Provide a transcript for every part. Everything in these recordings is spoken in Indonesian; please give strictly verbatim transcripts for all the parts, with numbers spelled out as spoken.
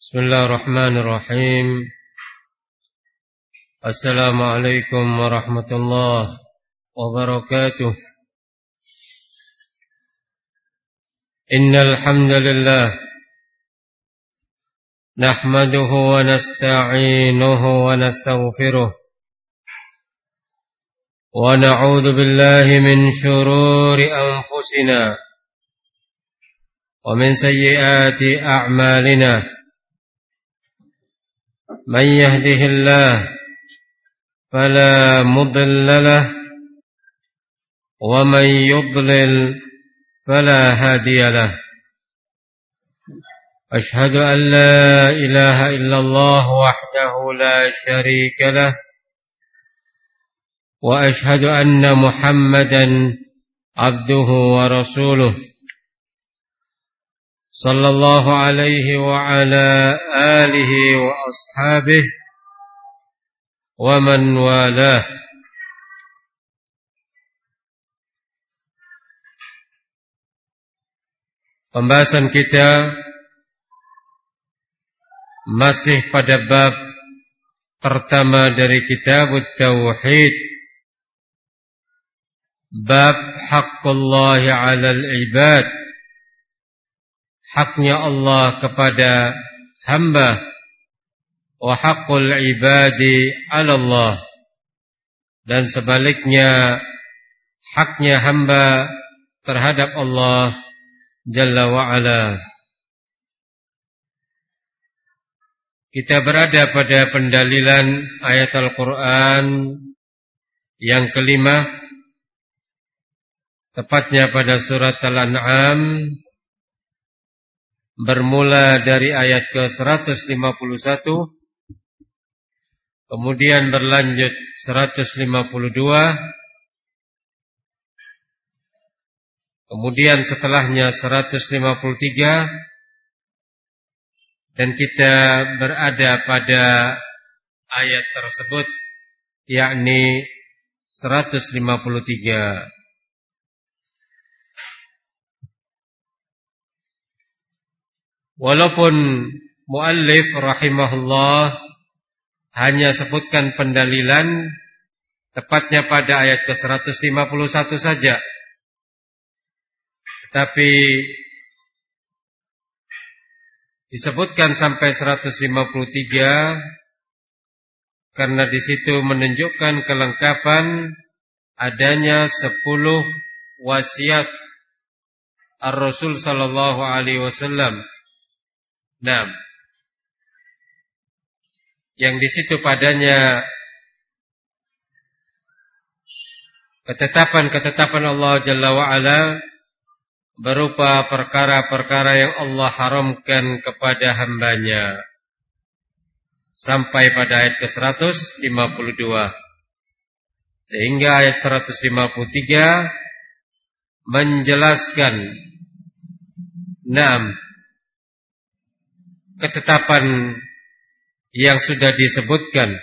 Bismillahirrahmanirrahim. Assalamualaikum warahmatullahi wabarakatuh. Innal hamdalillah nahmaduhu wa nasta'inuhu wa nastaghfiruh wa na'udzu billahi min shururi anfusina wa min sayyiati a'malina. Man yahdihillahu fala mudilla lahu wa man yudlil fala hadiya lahu. Ashhadu an la ilaha illallah wahdahu la sharika lahu wa ashhadu anna Muhammadan abduhu wa rasuluh. Sallallahu alaihi wa ala alihi wa ashabihi wa man walah. Pembahasan kita masih pada bab pertama dari kitab Tauhid, bab haqqullahi 'alal ibad, haknya Allah kepada hamba, wa haqqul ibadi 'ala Allah, dan sebaliknya haknya hamba terhadap Allah Jalla wa Ala. Kita berada pada pendalilan ayat Al-Quran yang kelima, tepatnya pada surat Al-An'am, bermula dari ayat ke seratus lima puluh satu, kemudian berlanjut seratus lima puluh dua, kemudian setelahnya seratus lima puluh tiga, dan kita berada pada ayat tersebut, yakni seratus lima puluh tiga. Walaupun muallif rahimahullah hanya sebutkan pendalilan tepatnya pada ayat ke seratus lima puluh satu saja, tetapi disebutkan sampai seratus lima puluh tiga karena di situ menunjukkan kelengkapan adanya sepuluh wasiat Ar-Rasul sallallahu alaihi wasallam. Nah, yang di situ padanya ketetapan-ketetapan Allah Jalla wa'ala berupa perkara-perkara yang Allah haramkan kepada hambanya, sampai pada ayat ke seratus lima puluh dua. Sehingga ayat seratus lima puluh tiga menjelaskan enam ketetapan yang sudah disebutkan.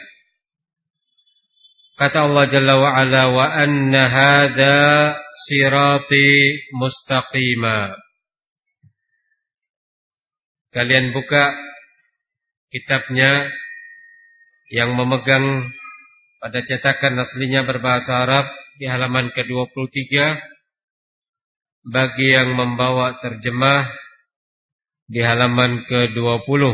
Kata Allah Jalla wa Ala, wa anna hadza sirati mustaqima. Kalian buka kitabnya yang memegang pada cetakan aslinya berbahasa Arab di halaman ke dua puluh tiga, bagi yang membawa terjemah di halaman ke dua puluh.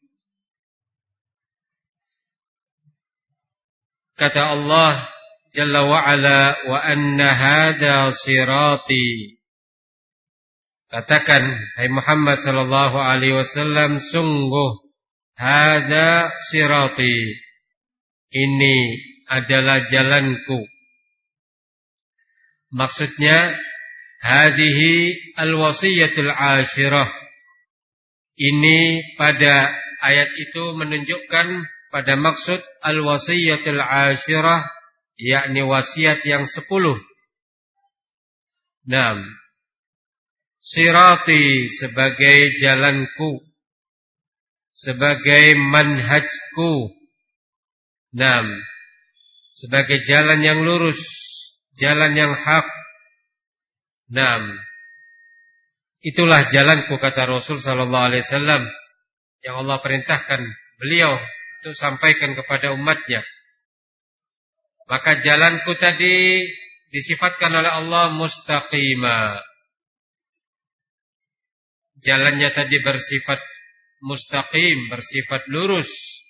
Kata Allah Jalla wa Ala, wa anna hadza sirati. Katakan, hai Muhammad sallallahu alaihi wasallam, sungguh hadza sirati, ini adalah jalanku. Maksudnya hadhihi alwasiyatul ashirah. Ini pada ayat itu menunjukkan pada maksud al-wasiyatul ashirah, yakni wasiat yang sepuluh. Naam. Sirati sebagai jalanku, sebagai manhajku. Naam. Sebagai jalan yang lurus, jalan yang hak. Naam. Itulah jalanku, kata Rasul sallallahu alaihi wasallam, yang Allah perintahkan beliau untuk sampaikan kepada umatnya. Maka jalanku tadi disifatkan oleh Allah mustaqima. Jalannya tadi bersifat mustaqim, bersifat lurus.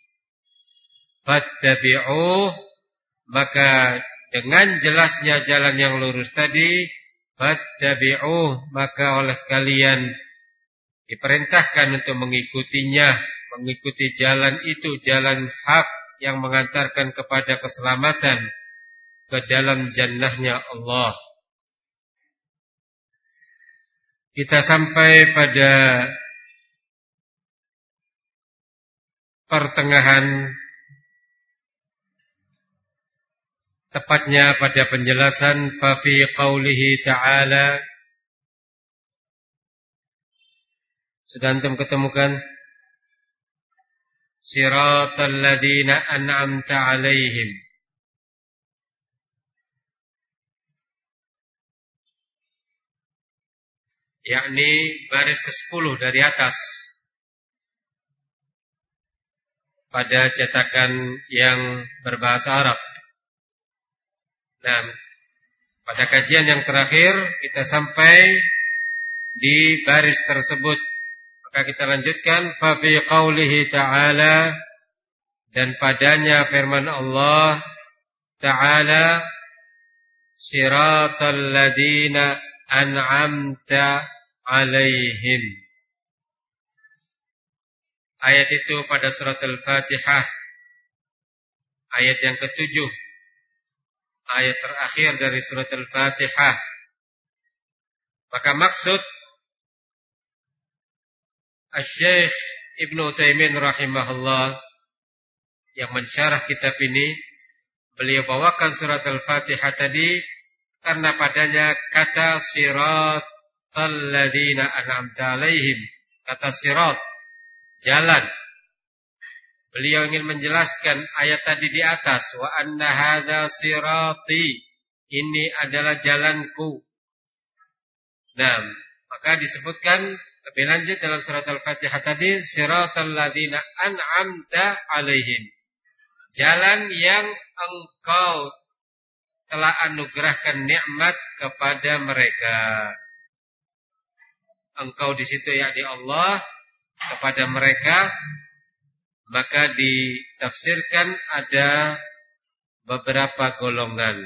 Fattabi'uh, maka dengan jelasnya jalan yang lurus tadi, fattabi'uh, maka oleh kalian diperintahkan untuk mengikutinya, mengikuti jalan itu, jalan hak yang mengantarkan kepada keselamatan ke dalam jannahnya Allah. Kita sampai pada pertengahan, tepatnya pada penjelasan fa fi qaulihi ta'ala. Sudah antum ketemukan? Siratal ladzina an'amta 'alaihim. Yakni baris kesepuluh dari atas pada cetakan yang berbahasa Arab. Nah, pada kajian yang terakhir kita sampai di baris tersebut. Maka kita lanjutkan fa fi qaulihi ta'ala, dan padanya firman Allah Ta'ala, siratal ladzina an'amta 'alaihim. Ayat itu pada surat Al-Fatihah, ayat yang ketujuh, ayat terakhir dari surat Al-Fatihah. Maka maksud Asy-Syaikh Ibnu Utsaimin rahimahullah yang mensyarah kitab ini, beliau bawakan surat Al-Fatihah tadi karena padanya kata siratal ladzina an'amta 'alaihim, kata sirat, jalan. Beliau ingin menjelaskan ayat tadi di atas, wa anna hadza sirati, ini adalah jalanku. Nah, maka disebutkan lebih lanjut dalam surat Al-Fatihah tadi, siratal ladzina an'amta 'alaihim, jalan yang engkau telah anugerahkan nikmat kepada mereka. Engkau di situ yakni Allah kepada mereka. Maka ditafsirkan ada beberapa golongan.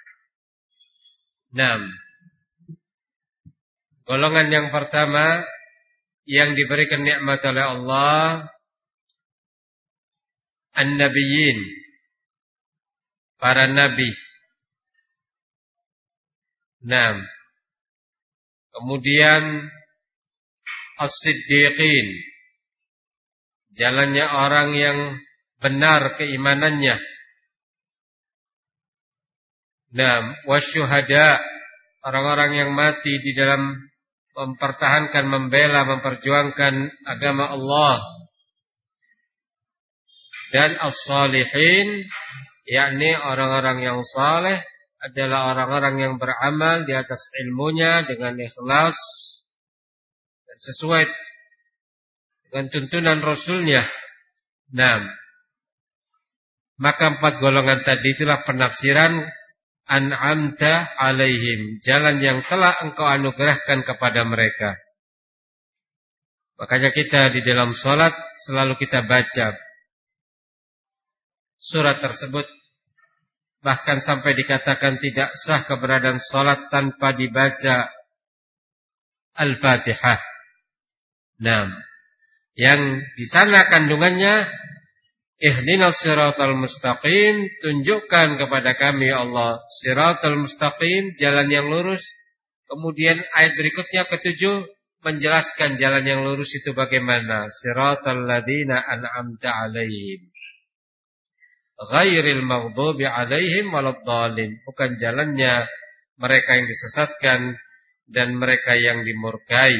Enam. Golongan yang pertama yang diberikan nikmat oleh Allah, an-nabiyyin, para nabi. Enam. Kemudian as-siddiqin, jalannya orang yang benar keimanannya. Nah, wasyuhada, orang-orang yang mati di dalam mempertahankan, membela, memperjuangkan agama Allah. Dan as-salihin, yakni orang-orang yang saleh, adalah orang-orang yang beramal di atas ilmunya dengan ikhlas dan sesuai dengan tuntunan Rasulnya. Nah, maka empat golongan tadi itulah penafsiran an'amta 'alaihim, jalan yang telah engkau anugerahkan kepada mereka. Makanya kita di dalam salat selalu kita baca surat tersebut, bahkan sampai dikatakan tidak sah keberadaan salat tanpa dibaca Al-Fatihah. Nah, yang di sana kandungannya ihdinas siratal mustaqim, tunjukkan kepada kami ya Allah siratal mustaqim, jalan yang lurus. Kemudian ayat berikutnya ketujuh menjelaskan jalan yang lurus itu bagaimana. Siratal ladzina an'amta 'alaihim ghairil maghdubi 'alaihim waladdallin, bukan jalannya mereka yang disesatkan dan mereka yang dimurkai.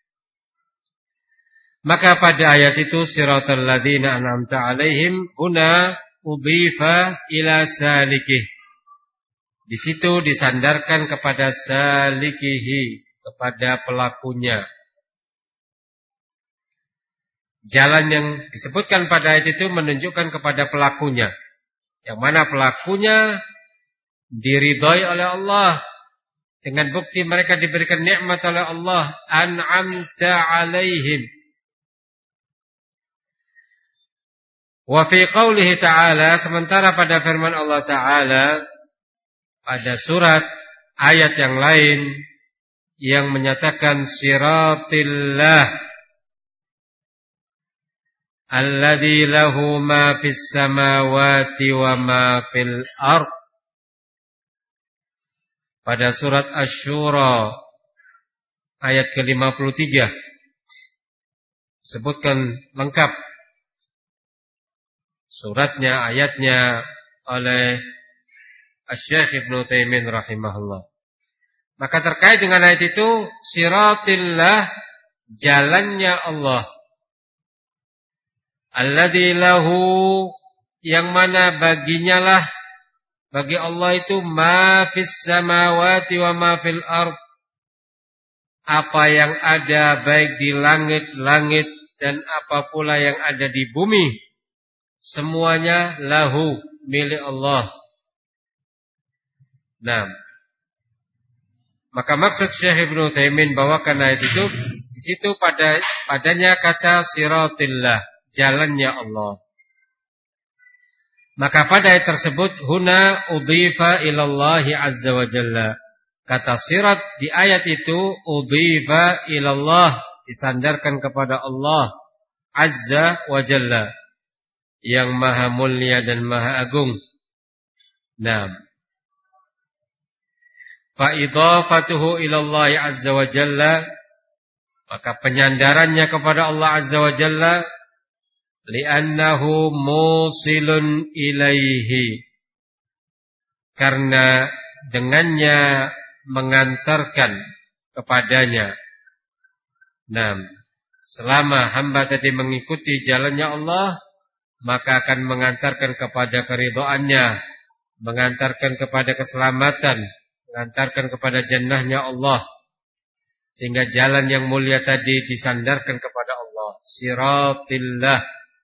Maka pada ayat itu siratal ladzina an'amta 'alaihim huna udhifa ila salikih. Di situ disandarkan kepada salikihi, kepada pelakunya. Jalan yang disebutkan pada ayat itu menunjukkan kepada pelakunya, yang mana pelakunya diridhai oleh Allah dengan bukti mereka diberikan nikmat oleh Allah, an'amta alaihim. Wa fi qoulihi ta'ala, sementara pada firman Allah Ta'ala pada surat ayat yang lain yang menyatakan siratillah alladzi lahu ma fis samawati wa ma fil ardh. Pada surat Asy-Syura ayat ke lima puluh tiga sebutkan lengkap suratnya, ayatnya oleh Asy-Syaikh Ibnu Utsaimin rahimahullah. Maka terkait dengan ayat itu, siratillah, jalannya Allah, alladzi lahu, yang mana baginya lah, bagi Allah itu ma fis samawati wa ma fil ardh, apa yang ada baik di langit-langit dan apa pula yang ada di bumi, semuanya lahu, milik Allah. Nah, maka maksud Syekh Ibnu Utsaimin bawakan ayat itu, di situ pada padanya kata siratillah, jalannya Allah. Maka pada ayat tersebut huna udhifa ilallahi azza wa jalla. Kata sirat di ayat itu udhifa ilallah, disandarkan kepada Allah azza wa jalla, yang maha mulia dan maha agung. Nah, fa idhafatuhu ilallahi azza wa jalla, maka penyandarannya kepada Allah azza wa jalla, li'annahu musilun ilaihi, karena dengannya mengantarkan kepadanya. Nah, selama hamba tadi mengikuti jalannya Allah, maka akan mengantarkan kepada keridhaannya, mengantarkan kepada keselamatan, mengantarkan kepada jannahnya Allah. Sehingga jalan yang mulia tadi disandarkan kepada Allah, siratillah.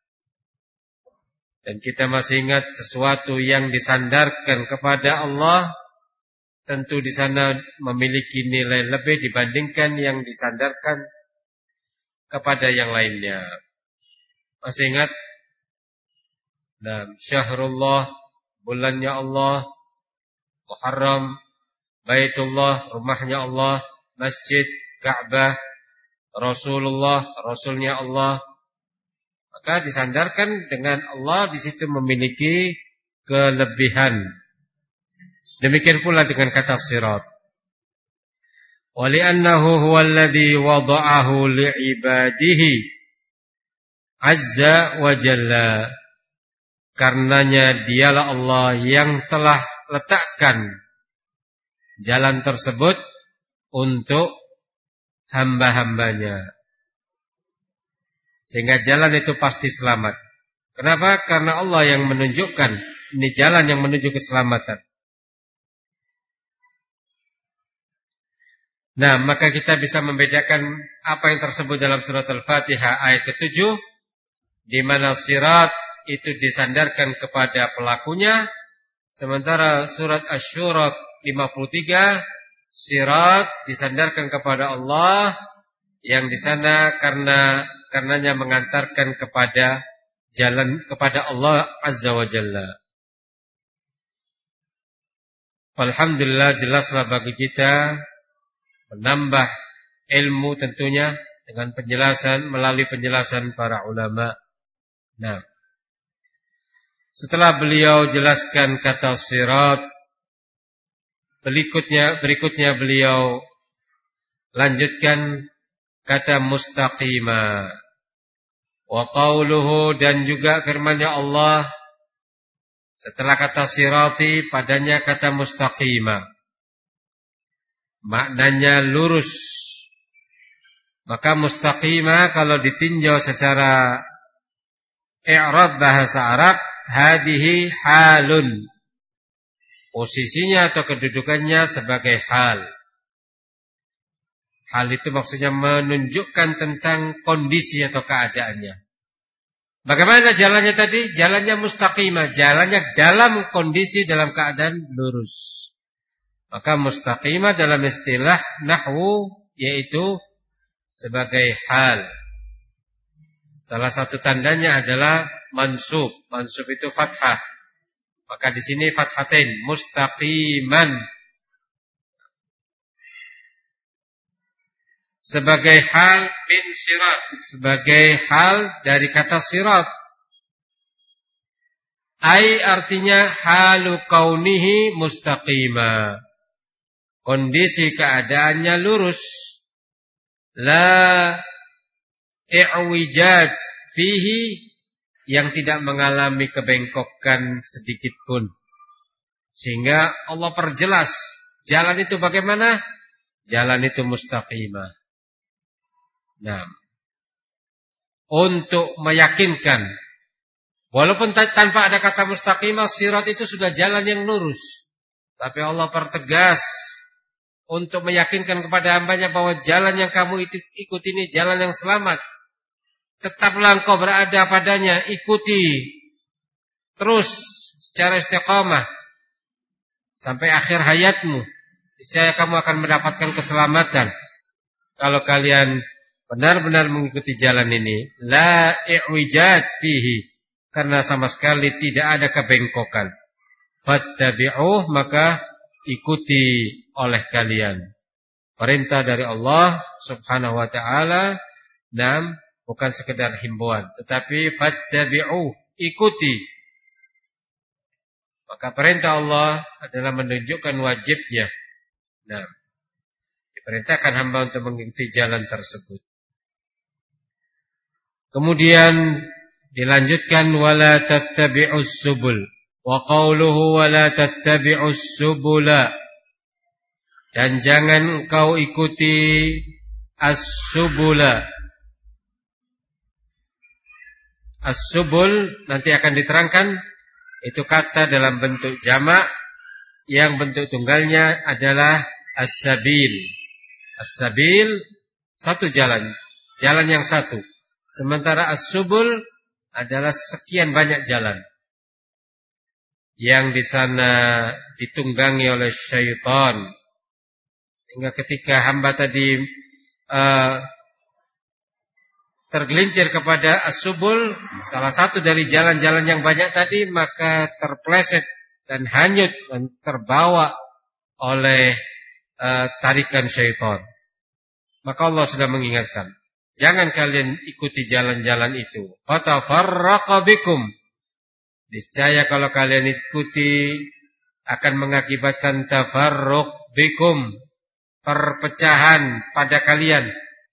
Dan kita masih ingat sesuatu yang disandarkan kepada Allah, tentu di sana memiliki nilai lebih dibandingkan yang disandarkan kepada yang lainnya. Masih ingat? Nah, syahrullah, bulannya Allah, Muharram, Baitullah, rumahnya Allah, masjid, Ka'bah, Rasulullah, Rasulnya Allah. Maka disandarkan dengan Allah, di situ memiliki kelebihan. Demikian pula dengan kata sirat. Wa li'annahu huwallazi wada'ahu li'ibadihi azza wa jalla. Karenanya dialah Allah yang telah letakkan jalan tersebut untuk hamba-hambanya, sehingga jalan itu pasti selamat. Kenapa? Karena Allah yang menunjukkan ini jalan yang menuju keselamatan. Nah, maka kita bisa membedakan apa yang tersebut dalam surat Al-Fatihah ayat ketujuh, di mana sirat itu disandarkan kepada pelakunya, sementara surat Asy-Syura lima puluh tiga, sirat disandarkan kepada Allah, yang di sana karena karenanya mengantarkan kepada jalan kepada Allah azza wa jalla. Alhamdulillah, jelaslah bagi kita menambah ilmu tentunya dengan penjelasan melalui penjelasan para ulama. Nah, setelah beliau jelaskan kata sirat, berikutnya berikutnya beliau lanjutkan kata mustaqima. Wa qauluhu, dan juga firman-Nya Allah setelah kata sirati padanya kata mustaqima. Maknanya lurus. Maka mustaqima kalau ditinjau secara i'rab bahasa Arab, hadihi halun, posisinya atau kedudukannya sebagai hal. Hal itu maksudnya menunjukkan tentang kondisi atau keadaannya. Bagaimana jalannya tadi? Jalannya mustaqimah, jalannya dalam kondisi dalam keadaan lurus. Maka mustaqimah dalam istilah nahwu yaitu sebagai hal. Salah satu tandanya adalah mansub. Mansub itu fathah. Maka di sini fathatain, mustaqiman. Sebagai hal min sirat, sebagai hal dari kata sirat. Ai artinya halu kaunihi mustaqima. Kondisi keadaannya lurus. La i'wijaj fihi, yang tidak mengalami kebengkokan sedikit pun. Sehingga Allah perjelas jalan itu bagaimana? Jalan itu mustaqimah. Nah, untuk meyakinkan, walaupun tanpa ada kata mustaqimah, sirat itu sudah jalan yang lurus. Tapi Allah pertegas untuk meyakinkan kepada hambanya bahwa jalan yang kamu ikuti ini jalan yang selamat. Tetaplah engkau berada padanya, ikuti terus secara istiqamah sampai akhir hayatmu. Niscaya kamu akan mendapatkan keselamatan kalau kalian benar-benar mengikuti jalan ini. La i'wijaj fihi, karena sama sekali tidak ada kebengkokan. Fattabi'uh, maka ikuti oleh kalian. Perintah dari Allah Subhanahu wa taala, nam, bukan sekedar himbauan, tetapi fattabi'uh, ikuti. Maka perintah Allah adalah menunjukkan wajibnya. Nah, diperintahkan hamba untuk mengikuti jalan tersebut. Kemudian dilanjutkan wala tattabi'us subul. Wa qauluhu wala tattabi'us subula. Dan jangan engkau ikuti as-subula. As-subul nanti akan diterangkan, itu kata dalam bentuk jamak yang bentuk tunggalnya adalah as-sabil. As-sabil satu jalan, jalan yang satu. Sementara as-subul adalah sekian banyak jalan yang di sana ditunggangi oleh syaitan. Sehingga ketika hamba tadi uh, tergelincir kepada as-subul, salah satu dari jalan-jalan yang banyak tadi, maka terpleset dan hanyut dan terbawa oleh uh, tarikan syaitan. Maka Allah sudah mengingatkan, jangan kalian ikuti jalan-jalan itu. Fatafarraqa bikum. Niscaya kalau kalian ikuti akan mengakibatkan tafarruq bikum, perpecahan pada kalian.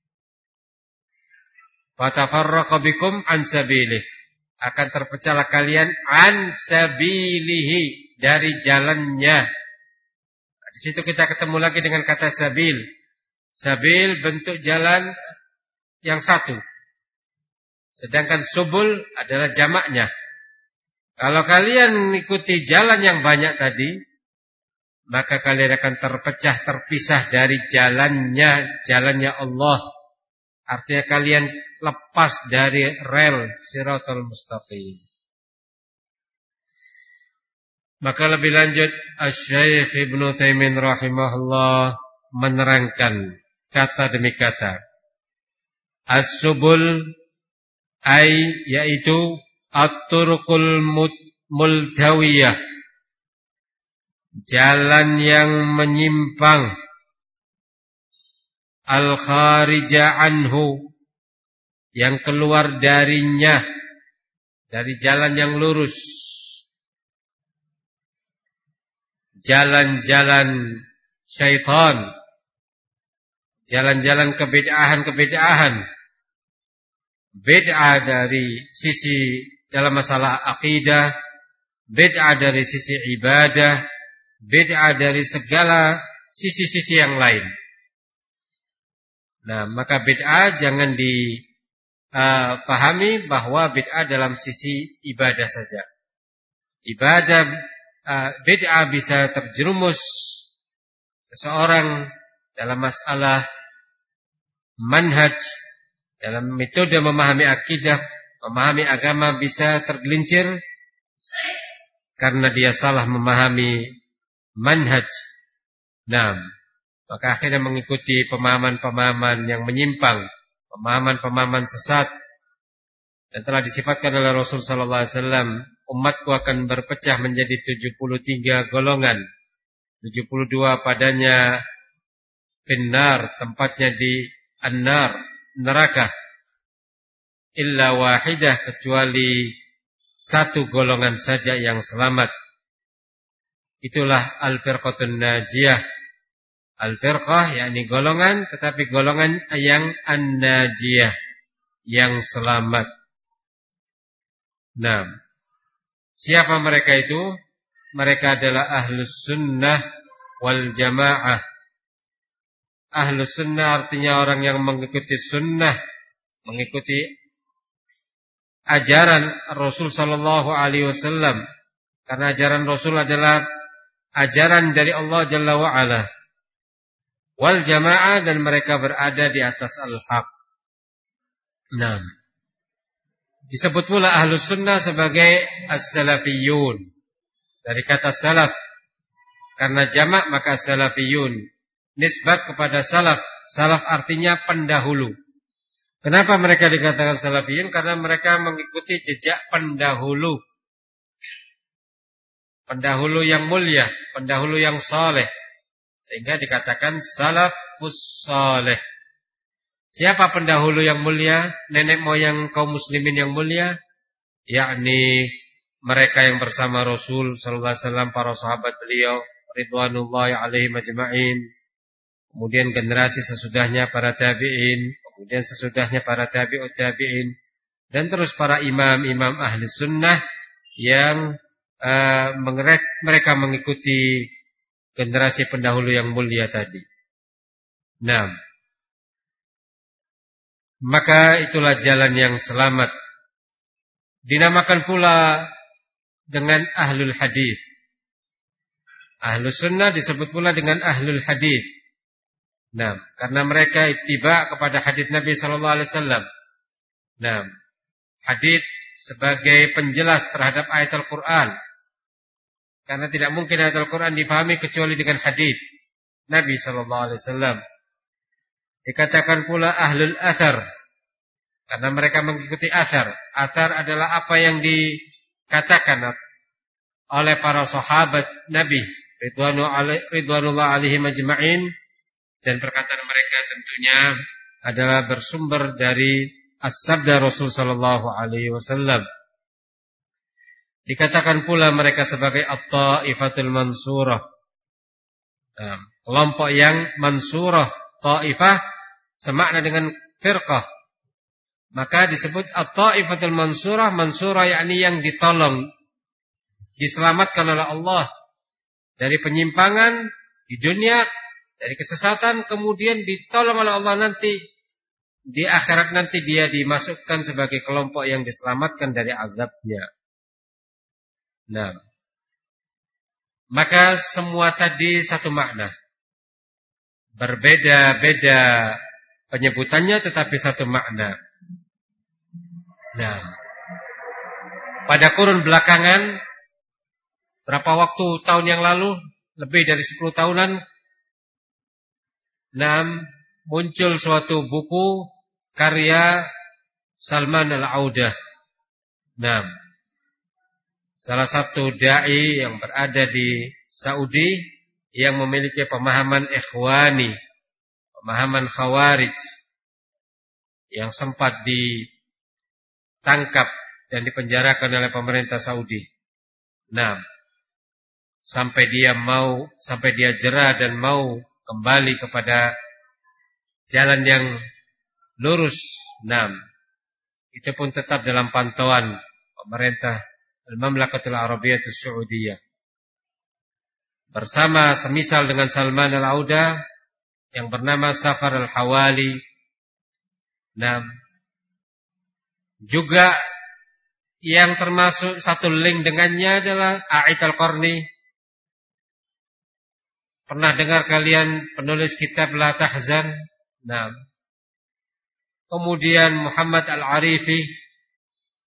Fatafarraqa bikum an sabilihi, akan terpecahlah kalian an sabilihi, dari jalannya. Di situ kita ketemu lagi dengan kata sabil. Sabil bentuk jalan yang satu. Sedangkan subul adalah jamaknya. Kalau kalian mengikuti jalan yang banyak tadi, maka kalian akan terpecah, terpisah dari jalannya, jalannya Allah. Artinya kalian lepas dari rel Shiratal Mustaqim. Maka lebih lanjut, Asy-Syaikh Ibnu Taimin rahimahullah menerangkan kata demi kata. As-subul ay, yaitu at-turuqul multawiyah, jalan yang menyimpang, al-kharija anhu, yang keluar darinya, dari jalan yang lurus, jalan-jalan syaitan, jalan-jalan kebid'ahan-kebid'ahan, bid'ah dari sisi dalam masalah akidah, bid'ah dari sisi ibadah, bid'ah dari segala sisi-sisi yang lain. Nah, maka bid'ah jangan dipahami uh, bahwa bid'ah dalam sisi ibadah saja. Ibadah uh, bid'ah bisa terjerumus seseorang dalam masalah manhaj, dalam metode memahami akidah, memahami agama bisa tergelincir karena dia salah memahami manhaj. Nah, maka akhirnya mengikuti pemahaman-pemahaman yang menyimpang, pemahaman-pemahaman sesat. Dan telah disifatkan oleh Rasul sallallahu alaihi wasallam, umatku akan berpecah menjadi tujuh puluh tiga golongan. tujuh puluh dua padanya finnar, tempatnya di an-nar, neraka. Illa wahidah, kecuali satu golongan saja yang selamat. Itulah al-firqatun najiyah. Al-firqah yakni golongan, tetapi golongan yang an-najiyah, yang selamat. Nah, siapa mereka itu? Mereka adalah ahlus sunnah wal jamaah. Ahlus sunnah artinya orang yang mengikuti sunnah, mengikuti ajaran Rasul sallallahu alaihi wasallam. Karena ajaran Rasul adalah ajaran dari Allah Jalla wa Ala. Wal jamaah, dan mereka berada di atas al-haq. Nah, disebut pula ahlus sunnah sebagai as-salafiyun, dari kata salaf. Karena jamak maka salafiyun, nisbat kepada salaf. Salaf artinya pendahulu. Kenapa mereka dikatakan salafiyun? Karena mereka mengikuti jejak pendahulu. Pendahulu yang mulia, pendahulu yang saleh. Sehingga dikatakan salafus saleh. Siapa pendahulu yang mulia? Nenek moyang kaum muslimin yang mulia, yakni mereka yang bersama Rasul sallallahu alaihi wasallam, para sahabat beliau ridwanullahi alaihim ajma'in. Kemudian generasi sesudahnya para tabi'in, kemudian sesudahnya para tabi'ut tabi'in, dan terus para imam-imam ahli sunnah yang uh, mereka mengikuti generasi pendahulu yang mulia tadi. Nah, maka itulah jalan yang selamat. Dinamakan pula dengan ahlul hadis. Ahlus sunnah disebut pula dengan ahlul hadis. Nah, karena mereka ittiba kepada hadis Nabi sallallahu alaihi wasallam. Nah, hadis sebagai penjelas terhadap ayat Al-Qur'an. Karena tidak mungkin ayat Al-Qur'an dipahami kecuali dengan hadis Nabi sallallahu alaihi wasallam. Dikatakan pula ahlul athar, karena mereka mengikuti athar. Athar adalah apa yang dikatakan oleh para sahabat Nabi ridwanullah alaihim ajma'in, dan perkataan mereka tentunya adalah bersumber dari as-sabda Rasul sallallahu alaihi wasallam. Dikatakan pula mereka sebagai at-ta'ifatul mansurah, kelompok yang mansurah. Ta'ifah semakna dengan firqah, maka disebut at-ta'ifatul mansurah. Mansurah yakni yang ditolong, diselamatkan oleh Allah dari penyimpangan di dunia, dari kesesatan, kemudian ditolong oleh Allah nanti di akhirat, nanti dia dimasukkan sebagai kelompok yang diselamatkan dari azabnya. Nah, maka semua tadi satu makna, berbeda-beda penyebutannya tetapi satu makna. Nah, pada kurun belakangan, berapa waktu tahun yang lalu, lebih dari sepuluh tahunan, nah, muncul suatu buku karya Salman Al-Audah. Nah, salah satu dai yang berada di Saudi yang memiliki pemahaman ikhwani, pemahaman khawarij, yang sempat ditangkap dan dipenjarakan oleh pemerintah Saudi. Nah, sampai dia mau, sampai dia jera dan mau kembali kepada jalan yang lurus. Nah, itu pun tetap dalam pantauan pemerintah Al-Mamlakatul Arabiyatus Saudiyah. Bersama semisal dengan Salman Al-Audah yang bernama Safar Al-Hawali. Nah, juga yang termasuk satu link dengannya adalah A'id Al-Qarni. Pernah dengar kalian penulis kitab La Tahzan? Nah, kemudian Muhammad Al-Arifi,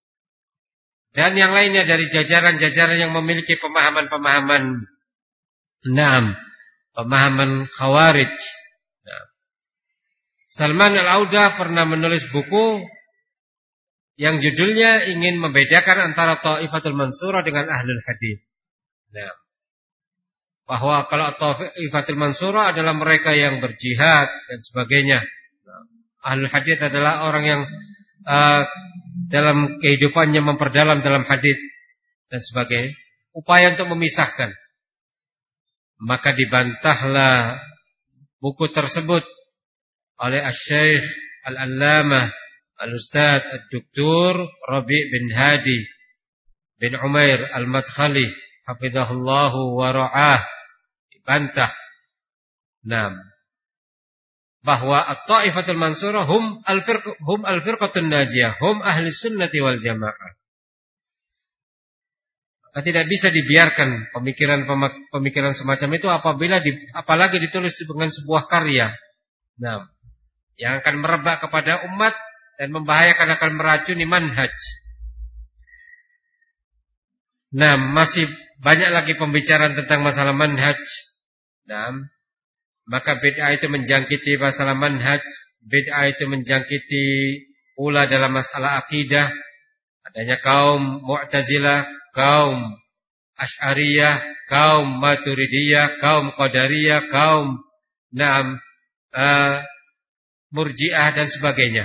dan yang lainnya dari jajaran-jajaran yang memiliki pemahaman-pemahaman enam, pemahaman Khawarij. Nah, Salman Al-Auda pernah menulis buku yang judulnya ingin membedakan antara Thaifatul Mansurah dengan Ahlul Hadis. Nah, bahwa kalau Thaifatul Mansurah adalah mereka yang berjihad dan sebagainya. Nah, Ahlul Hadis adalah orang yang uh, dalam kehidupannya memperdalam dalam hadis dan sebagainya. Upaya untuk memisahkan. Maka dibantahlah buku tersebut oleh Asy-Syaikh Al-Allamah Al-Ustadz Ad-Doktor Rabi' bin Hadi bin Umair Al-Madkhali hafizahullahu wa ra'ah. Dibantah. enam. Bahwa At-Thaifatul Mansurah hum al-firq hum al-firqatun najiyah, hum ahli sunnati wal jamaah. Maka tidak bisa dibiarkan pemikiran-pemikiran semacam itu apabila di, apalagi ditulis dengan sebuah karya. Nah, yang akan merebak kepada umat dan membahayakan, akan meracuni manhaj. Nah, masih banyak lagi pembicaraan tentang masalah manhaj. Nah, maka bid'ah itu menjangkiti masalah manhaj, bid'ah itu menjangkiti pula dalam masalah akidah. Adanya kaum Mu'tazilah, kaum Asy'ariyah, kaum Maturidiyah, kaum Qadariyah, kaum Naam uh, Murji'ah dan sebagainya.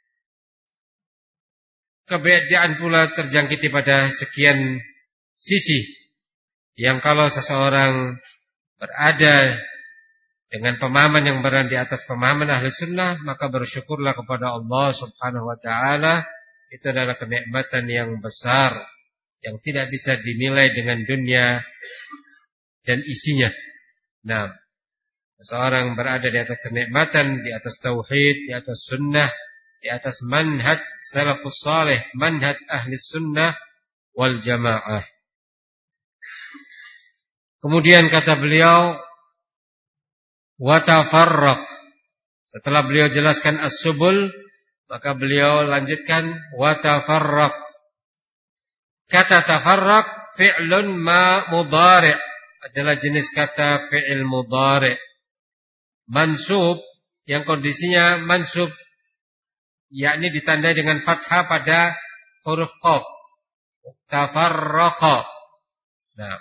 Kebedaan pula terjangkiti pada sekian sisi, yang kalau seseorang berada dengan pemahaman yang berada di atas pemahaman ahli sunnah, maka bersyukurlah kepada Allah subhanahu wa ta'ala. Itu adalah kenikmatan yang besar, yang tidak bisa dinilai dengan dunia dan isinya. Nah, seseorang berada di atas kenikmatan, di atas tauhid, di atas sunnah, di atas manhaj salafus salih, manhaj ahli sunnah wal jamaah. Kemudian kata beliau, watafarraq. Setelah beliau jelaskan as-subul, maka beliau lanjutkan watafarraq. Kata tafarraq fi'lun ma mudhari' adalah jenis kata fi'il mudhari'. Mansub yang kondisinya mansub, yakni ditandai dengan fathah pada huruf qaf. Tafarraqa. Nah,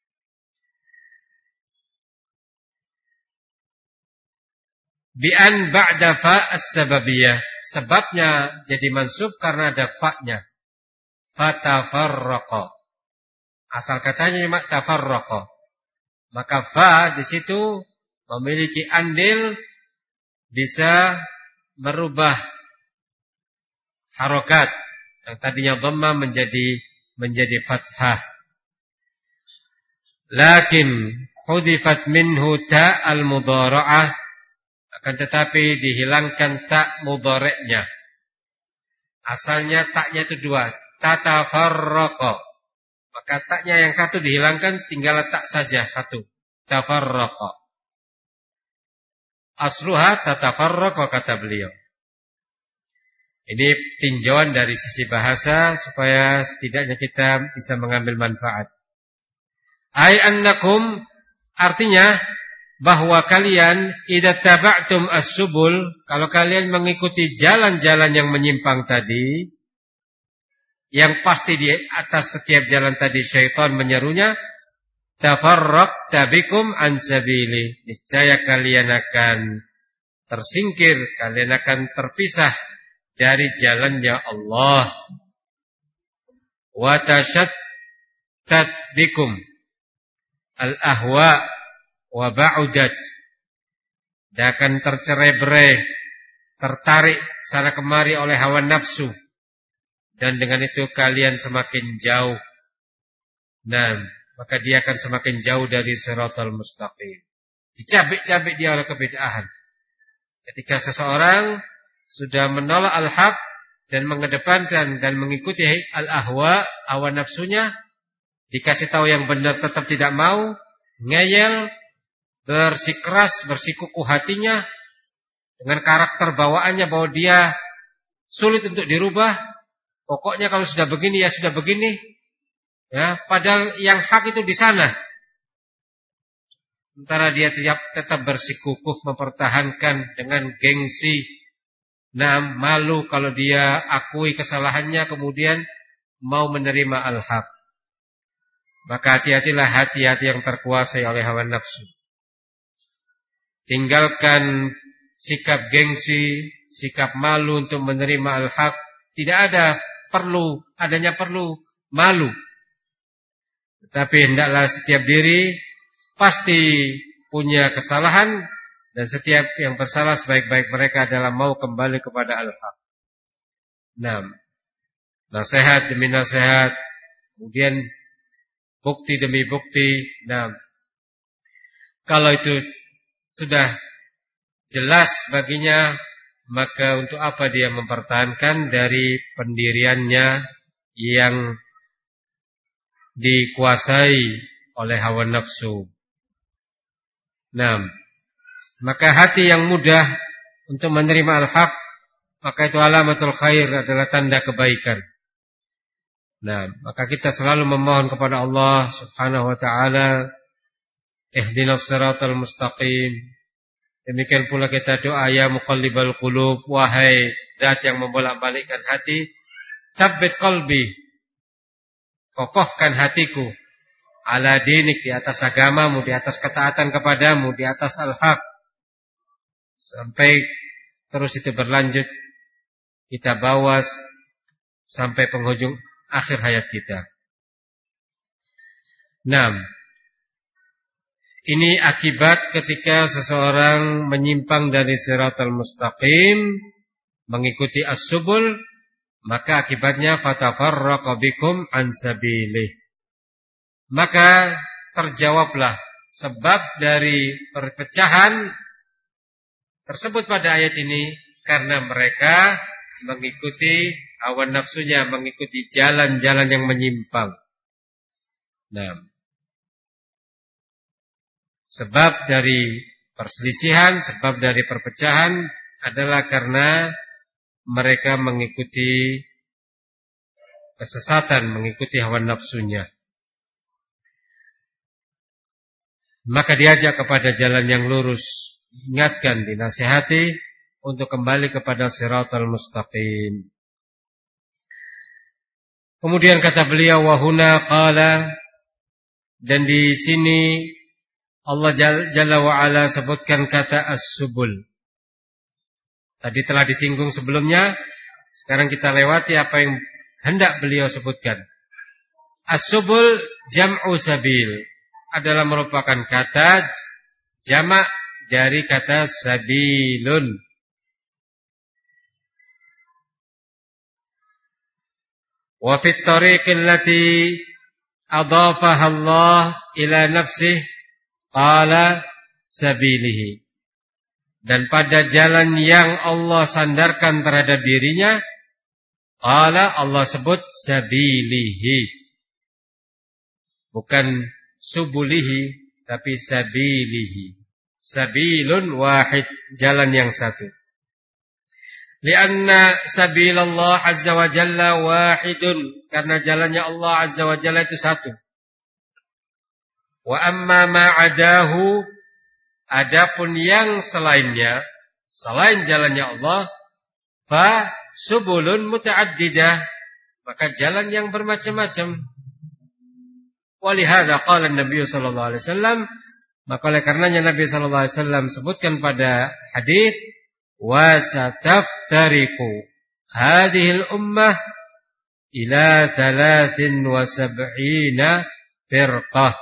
bi'an ba'da fa as-sababiyah. Sebabnya jadi mansub karena ada fa-nya. Fatafarraqa. Asal katanya cuma tafarraqa. Maka fa di situ memiliki andil bisa merubah harokat yang tadinya dhamma menjadi menjadi fathah. Lakin hudifat minhu ta al-mudhara'ah, akan tetapi dihilangkan tak mudhari'nya. Asalnya taknya itu dua, tatafarraqa. Maka taknya yang satu dihilangkan, tinggal tak saja satu, tafarraqa. Asluha tatafarraqa kata beliau. Ini tinjauan dari sisi bahasa supaya setidaknya kita bisa mengambil manfaat. Ai annakum, artinya bahwa kalian idza taba'tum as-subul, kalau kalian mengikuti jalan-jalan yang menyimpang tadi, yang pasti di atas setiap jalan tadi syaitan menyerunya, tafarraqta bikum an sabili, niscaya kalian akan tersingkir, kalian akan terpisah dari jalannya Allah. Wa tashattat bikum al-ahwa wa ba'udat, dan akan tercerai-berai, tertarik sana kemari oleh hawa nafsu, dan dengan itu kalian semakin jauh. Nah, maka dia akan semakin jauh dari siratal mustaqim. Dicabik-cabik dia oleh kebid'ahan. Ketika seseorang sudah menolak al-haq dan mengedepankan dan mengikuti al-ahwa, hawa nafsunya, dikasih tahu yang benar tetap tidak mau, ngeyel, bersikeras, bersikukuh hatinya dengan karakter bawaannya bahwa dia sulit untuk dirubah, Pokoknya kalau sudah begini ya sudah begini. Ya, padahal yang hak itu di sana. Sementara dia tetap, tetap bersikukuh mempertahankan dengan gengsi. Nah, malu kalau dia akui kesalahannya kemudian mau menerima al-haq. Maka hati-hatilah hati-hati yang terkuasai oleh hawa nafsu. Tinggalkan sikap gengsi, sikap malu untuk menerima al-haq. Tidak ada perlu, adanya perlu malu. Tetapi hendaklah setiap diri pasti punya kesalahan, dan setiap yang bersalah sebaik-baik mereka adalah mau kembali kepada al-haq. Nah, nasihat demi nasihat, kemudian bukti demi bukti. Nah, kalau itu sudah jelas baginya, maka untuk apa dia mempertahankan dari pendiriannya yang dikuasai oleh hawa nafsu. Nah, maka hati yang mudah untuk menerima al-haq, maka itu alamatul khair, adalah tanda kebaikan. Nah, maka kita selalu memohon kepada Allah Subhanahu wa taala, ihdinas siratal mustaqim. Demikian pula kita doa, ya muqallibal qulub, wahai zat yang membolak-balikkan hati, tsabbit qalbi, kokohkan hatiku, ala dinik, di atas agamamu, di atas ketaatan kepadamu, di atas al-haq. Sampai terus itu berlanjut, kita bawa sampai penghujung akhir hayat kita. Nah, ini akibat ketika seseorang menyimpang dari siratal mustaqim, mengikuti as-subul, maka akibatnya fatafarraqa bikum an sabilih. Maka terjawablah sebab dari perpecahan tersebut pada ayat ini, karena mereka mengikuti hawa nafsunya, mengikuti jalan-jalan yang menyimpang. Nah, sebab dari perselisihan, sebab dari perpecahan adalah karena mereka mengikuti kesesatan, mengikuti hawa nafsunya. Maka diajak kepada jalan yang lurus, ingatkan, dinasihati untuk kembali kepada siratal mustaqim. Kemudian kata beliau, wahuna qala, dan di sini Allah Jalla wa'ala sebutkan kata as-subul. Tadi telah disinggung sebelumnya, sekarang kita lewati apa yang hendak beliau sebutkan. As-subul jam'u sabil, adalah merupakan kata jamak dari kata sabilun. Wa fit tariqil lati adhafaha Allah ila nafsihi qala sabilihi. Dan pada jalan yang Allah sandarkan terhadap dirinya, qala, Allah sebut sabilihi. Bukan subulihi, tapi sabilihi. Sabilun wahid, jalan yang satu. Lianna sabilallah azza wa jalla wahidun, karena jalannya Allah azza wa jalla itu satu. Wa amma ma'adahu, adapun yang selainnya, selain jalannya Allah, fa subulun muta'addidah, maka jalan yang bermacam-macam. Walihada qala Nabi sallallahu alaihi wasallam, maka oleh karenanya Nabi sallallahu alaihi wasallam sebutkan pada hadis, wa sataftariqu hadhil ummah ila thalathin wa sab'ina firqah,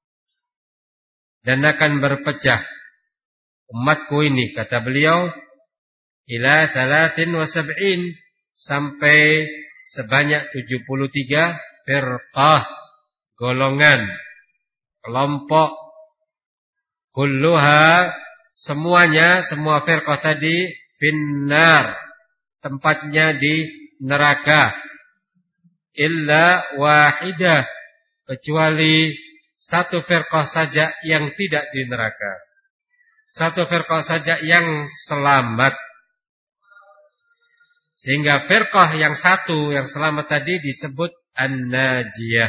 dan akan berpecah umatku ini, kata beliau, ila thalathin wa sab'in, sampai sebanyak tujuh puluh tiga firqah, golongan, kelompok, kulluha, semuanya, semua firqah tadi, finnar, tempatnya di neraka, illa wahidah, kecuali satu firqah saja yang tidak di neraka, satu firqah saja yang selamat. Sehingga firqah yang satu yang selamat tadi disebut an-najiyah.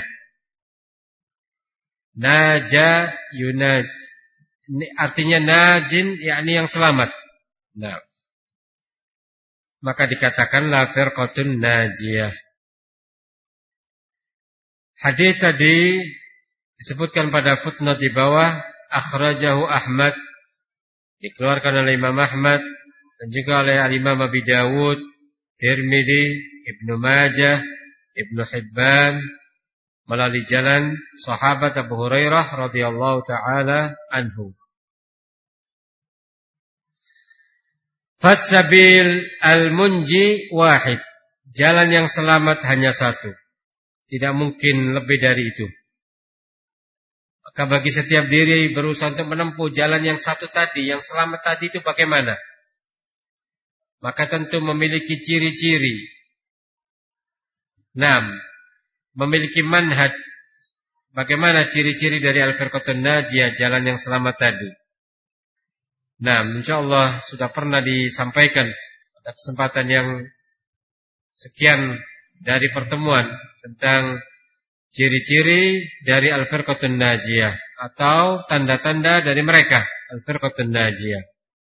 Naja yunaj. Artinya najin, yakni yang selamat. Nah, maka dikatakan la firqatun najiyah. Hadis tadi disebutkan pada footnote di bawah, akhrajahu Ahmad, dikeluarkan oleh Imam Ahmad dan juga oleh Imam Abi Dawud, Tirmidzi, Ibnu Majah, Ibnu Hibban melalui jalan sahabat Abu Hurairah radhiyallahu taala anhu. Fasabil al-munji wahid. Jalan yang selamat hanya satu. Tidak mungkin lebih dari itu. Maka bagi setiap diri berusaha untuk menempuh jalan yang satu tadi, yang selamat tadi itu bagaimana? Maka tentu memiliki ciri-ciri. Enam, memiliki manhaj. Bagaimana ciri-ciri dari al-firqatun najiyah, jalan yang selamat tadi? Nah, insyaallah sudah pernah disampaikan pada kesempatan yang sekian dari pertemuan tentang ciri-ciri dari al-firqatun najiyah atau tanda-tanda dari mereka al-firqatun najiyah.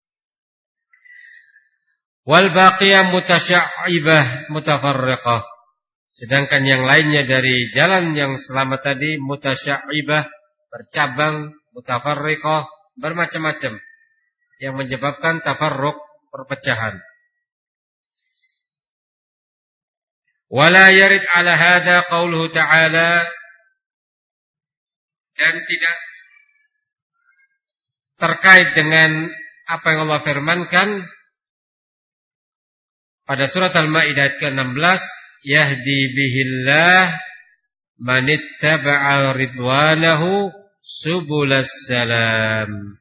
Wal baqiyah mutasya'ibah mutafarriqah. Sedangkan yang lainnya dari jalan yang selamat tadi mutasya'ibah, bercabang, mutafarriqah, bermacam-macam yang menyebabkan tafarruq, perpecahan. Wala yarid ala hadha qauluhu ta'ala, dan tidak terkait dengan apa yang Allah firmankan pada surat Al-Maidah ke enam belas, yahdi bihillah manittaba'a ridwanahu subulas salam.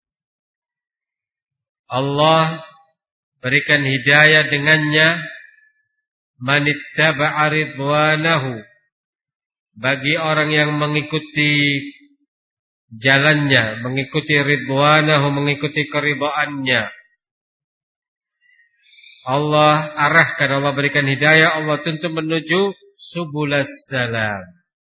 Allah berikan hidayah dengannya manittaba'a ridwanahu, bagi orang yang mengikuti jalannya, mengikuti ridwanahu, mengikuti keridhaannya. Allah arahkan, Allah berikan hidayah, Allah tuntun menuju subulas salam.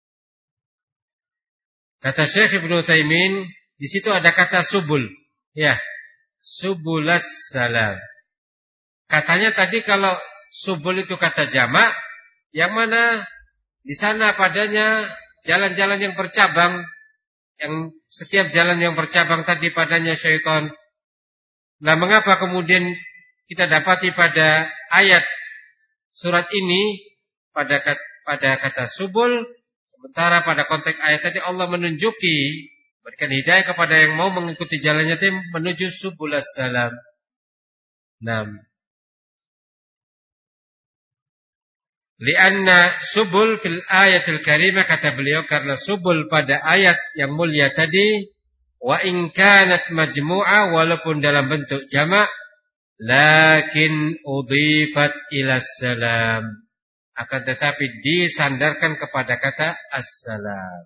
Kata Syekh Ibnu Utsaimin, di situ ada kata subul. Ya, subulas salam. Katanya tadi kalau subul itu kata jamak, yang mana di sana padanya jalan-jalan yang bercabang, yang setiap jalan yang bercabang tadi padanya syaitan. Nah, mengapa kemudian kita dapati pada ayat surat ini pada kata, pada kata subul, sementara pada konteks ayat tadi Allah menunjuki, berikan hidayah kepada yang mau mengikuti jalannya itu menuju subulas salam. Nah, lianna subul fil ayatil karimah, kata beliau, karena subul pada ayat yang mulia tadi, wa in kanat majmu'a, walaupun dalam bentuk jamak, lakin udhifat ila salam, akan tetapi disandarkan kepada kata assalam.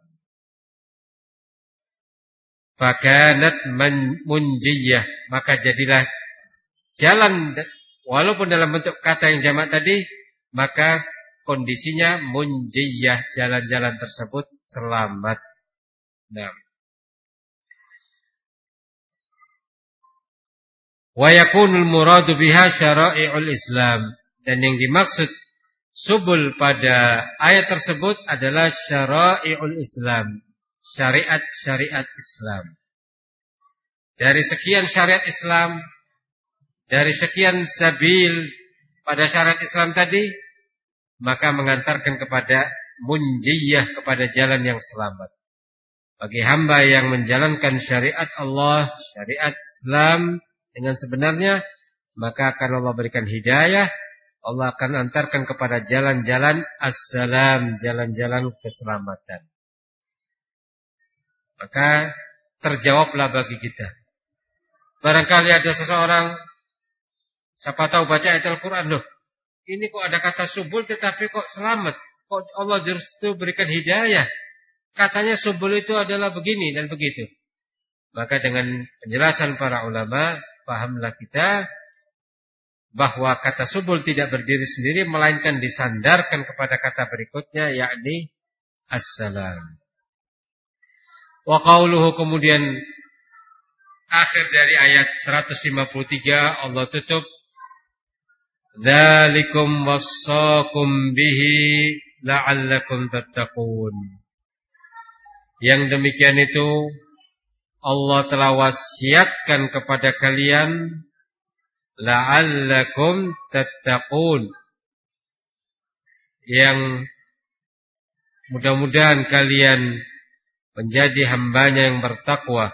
Fakanat munjiyah, maka jadilah jalan walaupun dalam bentuk kata yang jamak tadi, maka kondisinya munjiyah, jalan-jalan tersebut selamat. Nah, wa yakunul muradu biha syara'i'ul Islam, dan yang dimaksud subul pada ayat tersebut adalah syara'i'ul Islam, syariat-syariat Islam. Dari sekian syariat Islam, dari sekian sabil pada syariat Islam tadi, maka mengantarkan kepada munjiyah, kepada jalan yang selamat. Bagi hamba yang menjalankan syariat Allah, syariat Islam dengan sebenarnya, maka akan Allah berikan hidayah, Allah akan antarkan kepada jalan-jalan as-salam, jalan-jalan keselamatan. Maka terjawablah bagi kita. Barangkali ada seseorang, siapa tahu baca ayat Al-Quran, loh, ini kok ada kata subul tetapi kok selamat, kok Allah justru berikan hidayah, katanya subul itu adalah begini dan begitu. Maka dengan penjelasan para ulama, pahamlah kita bahwa kata subul tidak berdiri sendiri, melainkan disandarkan kepada kata berikutnya, yakni assalam. Wa qauluhu, kemudian akhir dari ayat seratus lima puluh tiga Allah tutup, dzalikum wassaqum bihi la'allakum tattaqun. Yang demikian itu Allah telah wasiatkan kepada kalian, la'allakum tattaqun, yang mudah-mudahan kalian menjadi hambanya yang bertakwa.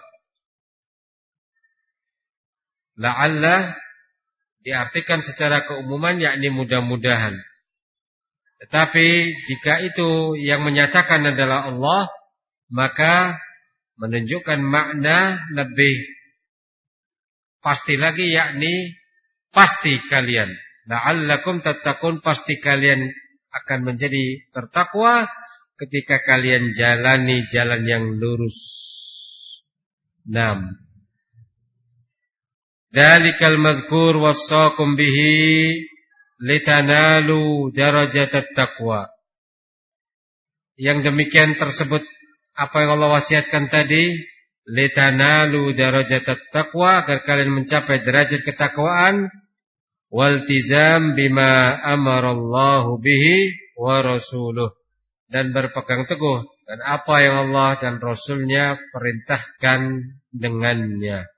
La'alla diartikan secara keumuman, yakni mudah-mudahan. Tetapi jika itu yang menyatakan adalah Allah, maka menunjukkan makna lebih pasti lagi, yakni pasti kalian. La'allakum tattaqun, pasti kalian akan menjadi bertakwa ketika kalian jalani jalan yang lurus. Naam. Dalikal madhkur wassaqum bihi litanalu darajatat taqwa. Yang demikian tersebut, apa yang Allah wasiatkan tadi, litanalu darajatat taqwa, agar kalian mencapai derajat ketakwaan, waltizam bima amarallahu bihi wa rasuluh, dan berpegang teguh dan apa yang Allah dan Rasulnya perintahkan dengannya.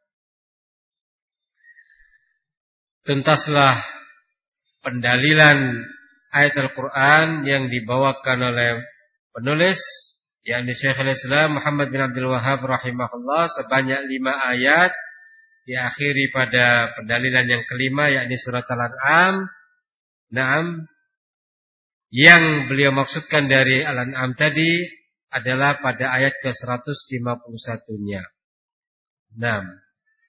Tuntaslah pendalilan ayat Al-Quran yang dibawakan oleh penulis, yakni Syekhul Islam Muhammad bin Abdul Wahhab rahimahullah, sebanyak lima ayat, diakhiri pada pendalilan yang kelima, yakni surat Al-An'am. Naam, yang beliau maksudkan dari Al-An'am tadi adalah pada ayat ke seratus lima puluh satu-nya. Naam.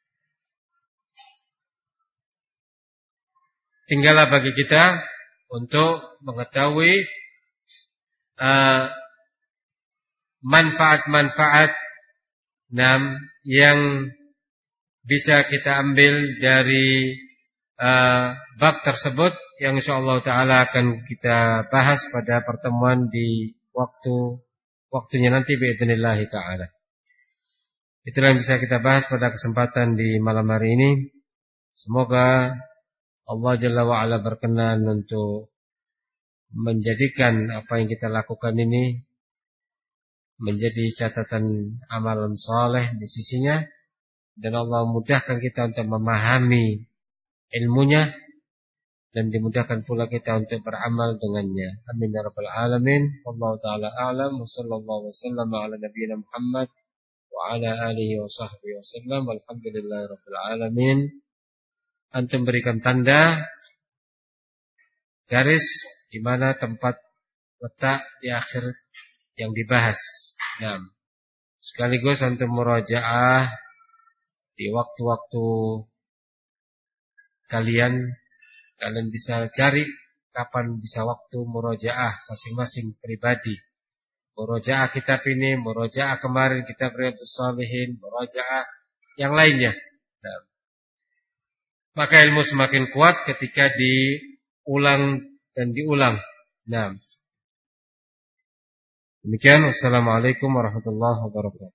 Tinggallah bagi kita untuk mengetahui uh, manfaat-manfaat enam yang bisa kita ambil dari uh, bab tersebut, yang insyaallah taala akan kita bahas pada pertemuan di waktu waktunya nanti biidznillah taala. Itulah yang bisa kita bahas pada kesempatan di malam hari ini. Semoga Allah Jalla wa'ala berkenan untuk menjadikan apa yang kita lakukan ini menjadi catatan amalan saleh di sisinya, dan Allah mudahkan kita untuk memahami ilmunya, dan dimudahkan pula kita untuk beramal dengannya. Amin ya rabbal alamin. Wallahu taala a'lam. Wa sallallahu wasallam ala nabiyyina Muhammad wa ala alihi wa sahbihi wasallam. Walhamdulillahi rabbil alamin. Antum berikan tanda garis di mana tempat letak di akhir yang dibahas. Nah, sekaligus antum murajaah di waktu-waktu kalian. Kalian bisa cari kapan bisa waktu murajaah masing-masing pribadi. Murajaah kitab ini, murajaah kemarin kitab Riyadhus Shalihin, murajaah yang lainnya. Nah, maka ilmu semakin kuat ketika diulang dan diulang. Nah, demikian. Wassalamualaikum warahmatullahi wabarakatuh.